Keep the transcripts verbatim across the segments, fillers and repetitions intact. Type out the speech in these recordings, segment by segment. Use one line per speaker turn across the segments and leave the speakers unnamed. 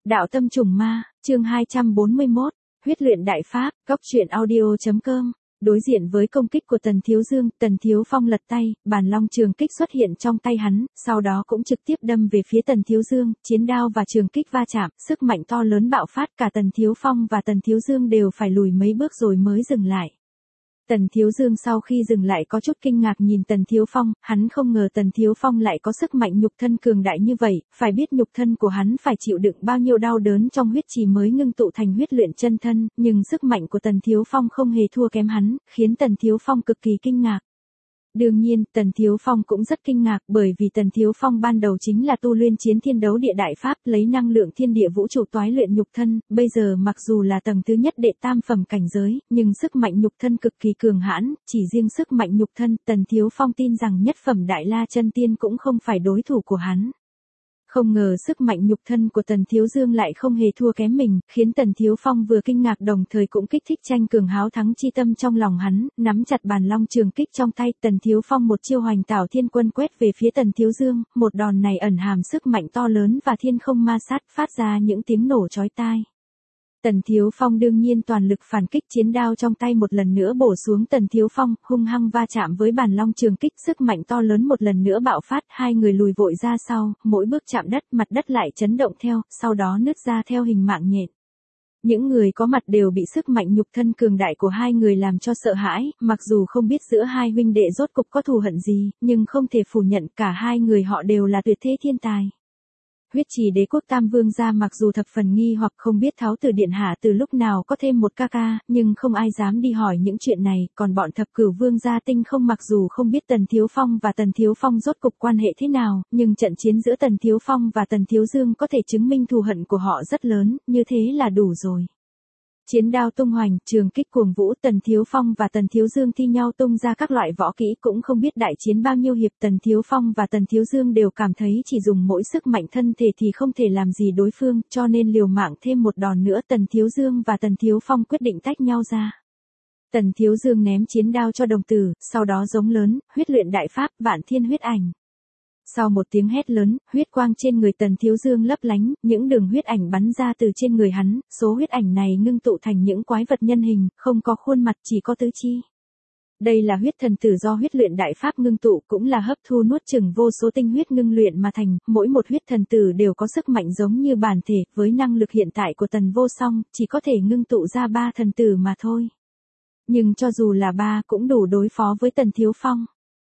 Đạo tâm trùng ma, chương hai trăm bốn mươi mốt, huyết luyện đại pháp, góc truyện audio.com. Đối diện với công kích của Tần Thiếu Dương, Tần Thiếu Phong lật tay, bàn long trường kích xuất hiện trong tay hắn, sau đó cũng trực tiếp đâm về phía Tần Thiếu Dương, chiến đao và trường kích va chạm, sức mạnh to lớn bạo phát, cả Tần Thiếu Phong và Tần Thiếu Dương đều phải lùi mấy bước rồi mới dừng lại. Tần Thiếu Dương sau khi dừng lại có chút kinh ngạc nhìn Tần Thiếu Phong, hắn không ngờ Tần Thiếu Phong lại có sức mạnh nhục thân cường đại như vậy, phải biết nhục thân của hắn phải chịu đựng bao nhiêu đau đớn trong huyết trì mới ngưng tụ thành huyết luyện chân thân, nhưng sức mạnh của Tần Thiếu Phong không hề thua kém hắn, khiến Tần Thiếu Phong cực kỳ kinh ngạc. Đương nhiên, Tần Thiếu Phong cũng rất kinh ngạc bởi vì Tần Thiếu Phong ban đầu chính là tu luyện chiến thiên đấu địa đại pháp, lấy năng lượng thiên địa vũ trụ toái luyện nhục thân, bây giờ mặc dù là tầng thứ nhất đệ tam phẩm cảnh giới, nhưng sức mạnh nhục thân cực kỳ cường hãn, chỉ riêng sức mạnh nhục thân, Tần Thiếu Phong tin rằng nhất phẩm đại la chân tiên cũng không phải đối thủ của hắn. Không ngờ sức mạnh nhục thân của Tần Thiếu Dương lại không hề thua kém mình, khiến Tần Thiếu Phong vừa kinh ngạc đồng thời cũng kích thích tranh cường háo thắng chi tâm trong lòng hắn, nắm chặt bàn long trường kích trong tay, Tần Thiếu Phong một chiêu hoành tảo thiên quân quét về phía Tần Thiếu Dương, một đòn này ẩn hàm sức mạnh to lớn và thiên không ma sát, phát ra những tiếng nổ chói tai. Tần Thiếu Phong đương nhiên toàn lực phản kích, chiến đao trong tay một lần nữa bổ xuống Tần Thiếu Phong, hung hăng va chạm với bàn long trường kích, sức mạnh to lớn một lần nữa bạo phát, hai người lùi vội ra sau, mỗi bước chạm đất, mặt đất lại chấn động theo, sau đó nứt ra theo hình mạng nhện. Những người có mặt đều bị sức mạnh nhục thân cường đại của hai người làm cho sợ hãi, mặc dù không biết giữa hai huynh đệ rốt cục có thù hận gì, nhưng không thể phủ nhận cả hai người họ đều là tuyệt thế thiên tài. Huyết trì đế quốc Tam Vương gia mặc dù thập phần nghi hoặc không biết Tháo Tử điện hạ từ lúc nào có thêm một ca ca, nhưng không ai dám đi hỏi những chuyện này, còn bọn thập cửu vương gia tinh không mặc dù không biết Tần Thiếu Phong và Tần Thiếu Phong rốt cục quan hệ thế nào, nhưng trận chiến giữa Tần Thiếu Phong và Tần Thiếu Dương có thể chứng minh thù hận của họ rất lớn, như thế là đủ rồi. Chiến đao tung hoành, trường kích cuồng vũ, Tần Thiếu Phong và Tần Thiếu Dương thi nhau tung ra các loại võ kỹ, cũng không biết đại chiến bao nhiêu hiệp, Tần Thiếu Phong và Tần Thiếu Dương đều cảm thấy chỉ dùng mỗi sức mạnh thân thể thì không thể làm gì đối phương, cho nên liều mạng thêm một đòn nữa, Tần Thiếu Dương và Tần Thiếu Phong quyết định tách nhau ra. Tần Thiếu Dương ném chiến đao cho đồng tử, sau đó giống lớn, huyết luyện đại pháp, vạn thiên huyết ảnh. Sau một tiếng hét lớn, huyết quang trên người Tần Thiếu Dương lấp lánh, những đường huyết ảnh bắn ra từ trên người hắn, số huyết ảnh này ngưng tụ thành những quái vật nhân hình, không có khuôn mặt chỉ có tứ chi. Đây là huyết thần tử do huyết luyện đại pháp ngưng tụ, cũng là hấp thu nuốt chửng vô số tinh huyết ngưng luyện mà thành, mỗi một huyết thần tử đều có sức mạnh giống như bản thể, với năng lực hiện tại của Tần Vô Song, chỉ có thể ngưng tụ ra ba thần tử mà thôi. Nhưng cho dù là ba cũng đủ đối phó với Tần Thiếu Phong.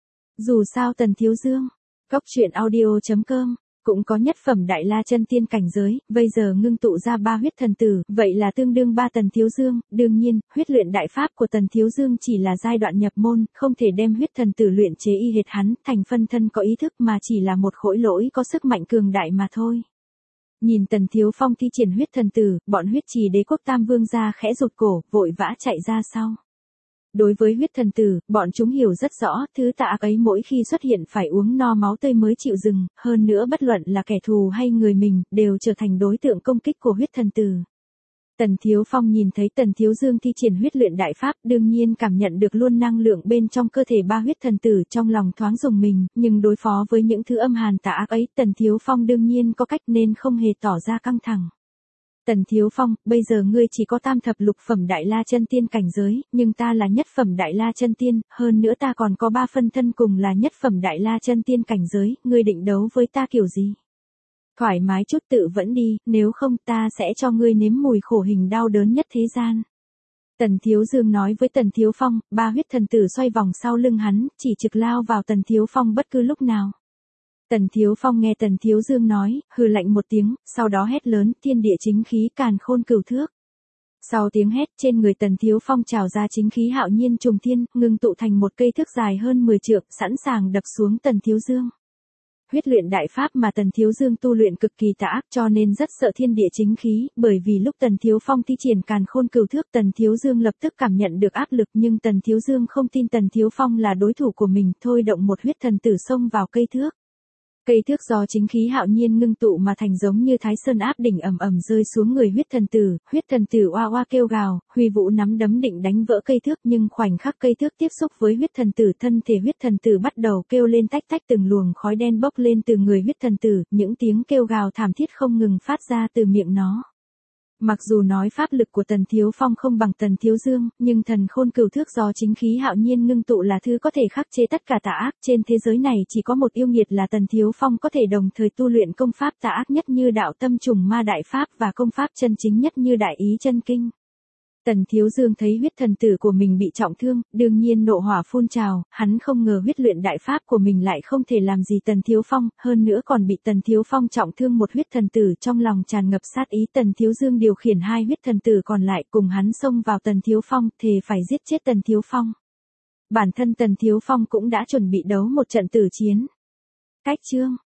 Dù sao Tần Thiếu Dương, góc truyện audio.com, cũng có nhất phẩm đại la chân tiên cảnh giới, bây giờ ngưng tụ ra ba huyết thần tử, vậy là tương đương ba Tần Thiếu Dương, đương nhiên, huyết luyện đại pháp của Tần Thiếu Dương chỉ là giai đoạn nhập môn, không thể đem huyết thần tử luyện chế y hệt hắn, thành phân thân có ý thức mà chỉ là một khối lỗi có sức mạnh cường đại mà thôi. Nhìn Tần Thiếu Phong thi triển huyết thần tử, bọn huyết trì đế quốc Tam Vương gia khẽ rụt cổ, vội vã chạy ra sau. Đối với huyết thần tử, bọn chúng hiểu rất rõ, thứ tà ác ấy mỗi khi xuất hiện phải uống no máu tươi mới chịu dừng, hơn nữa bất luận là kẻ thù hay người mình, đều trở thành đối tượng công kích của huyết thần tử. Tần Thiếu Phong nhìn thấy Tần Thiếu Dương thi triển huyết luyện đại pháp, đương nhiên cảm nhận được luôn năng lượng bên trong cơ thể ba huyết thần tử, trong lòng thoáng rùng mình, nhưng đối phó với những thứ âm hàn tà ác ấy, Tần Thiếu Phong đương nhiên có cách nên không hề tỏ ra căng thẳng. Tần Thiếu Phong, bây giờ ngươi chỉ có tam thập lục phẩm đại la chân tiên cảnh giới, nhưng ta là nhất phẩm đại la chân tiên, hơn nữa ta còn có ba phân thân cùng là nhất phẩm đại la chân tiên cảnh giới, ngươi định đấu với ta kiểu gì? Thoải mái chút tự vẫn đi, nếu không ta sẽ cho ngươi nếm mùi khổ hình đau đớn nhất thế gian. Tần Thiếu Dương nói với Tần Thiếu Phong, ba huyết thần tử xoay vòng sau lưng hắn, chỉ trực lao vào Tần Thiếu Phong bất cứ lúc nào. Tần Thiếu Phong nghe Tần Thiếu Dương nói, hừ lạnh một tiếng, sau đó hét lớn, thiên địa chính khí càn khôn cửu thước. Sau tiếng hét, trên người Tần Thiếu Phong trào ra chính khí hạo nhiên trùng thiên, ngưng tụ thành một cây thước dài hơn mười trượng, sẵn sàng đập xuống Tần Thiếu Dương. Huyết luyện đại pháp mà Tần Thiếu Dương tu luyện cực kỳ tà ác cho nên rất sợ thiên địa chính khí, bởi vì lúc Tần Thiếu Phong thi triển càn khôn cửu thước, Tần Thiếu Dương lập tức cảm nhận được áp lực, nhưng Tần Thiếu Dương không tin Tần Thiếu Phong là đối thủ của mình, thôi động một huyết thần tử xông vào cây thước. Cây thước do chính khí hạo nhiên ngưng tụ mà thành giống như Thái Sơn áp đỉnh ầm ầm rơi xuống người huyết thần tử, huyết thần tử oa oa kêu gào, Huy Vũ nắm đấm định đánh vỡ cây thước nhưng khoảnh khắc cây thước tiếp xúc với huyết thần tử, thân thể huyết thần tử bắt đầu kêu lên tách tách, từng luồng khói đen bốc lên từ người huyết thần tử, những tiếng kêu gào thảm thiết không ngừng phát ra từ miệng nó. Mặc dù nói pháp lực của Tần Thiếu Phong không bằng Tần Thiếu Dương, nhưng thần khôn cửu thước do chính khí hạo nhiên ngưng tụ là thứ có thể khắc chế tất cả tà ác, trên thế giới này chỉ có một yêu nghiệt là Tần Thiếu Phong có thể đồng thời tu luyện công pháp tà ác nhất như đạo tâm trùng ma đại pháp và công pháp chân chính nhất như đại ý chân kinh. Tần Thiếu Dương thấy huyết thần tử của mình bị trọng thương, đương nhiên nộ hỏa phun trào, hắn không ngờ huyết luyện đại pháp của mình lại không thể làm gì Tần Thiếu Phong, hơn nữa còn bị Tần Thiếu Phong trọng thương một huyết thần tử, trong lòng tràn ngập sát ý. Tần Thiếu Dương điều khiển hai huyết thần tử còn lại cùng hắn xông vào Tần Thiếu Phong, thề phải giết chết Tần Thiếu Phong. Bản thân Tần Thiếu Phong cũng đã chuẩn bị đấu một trận tử chiến. Cách chương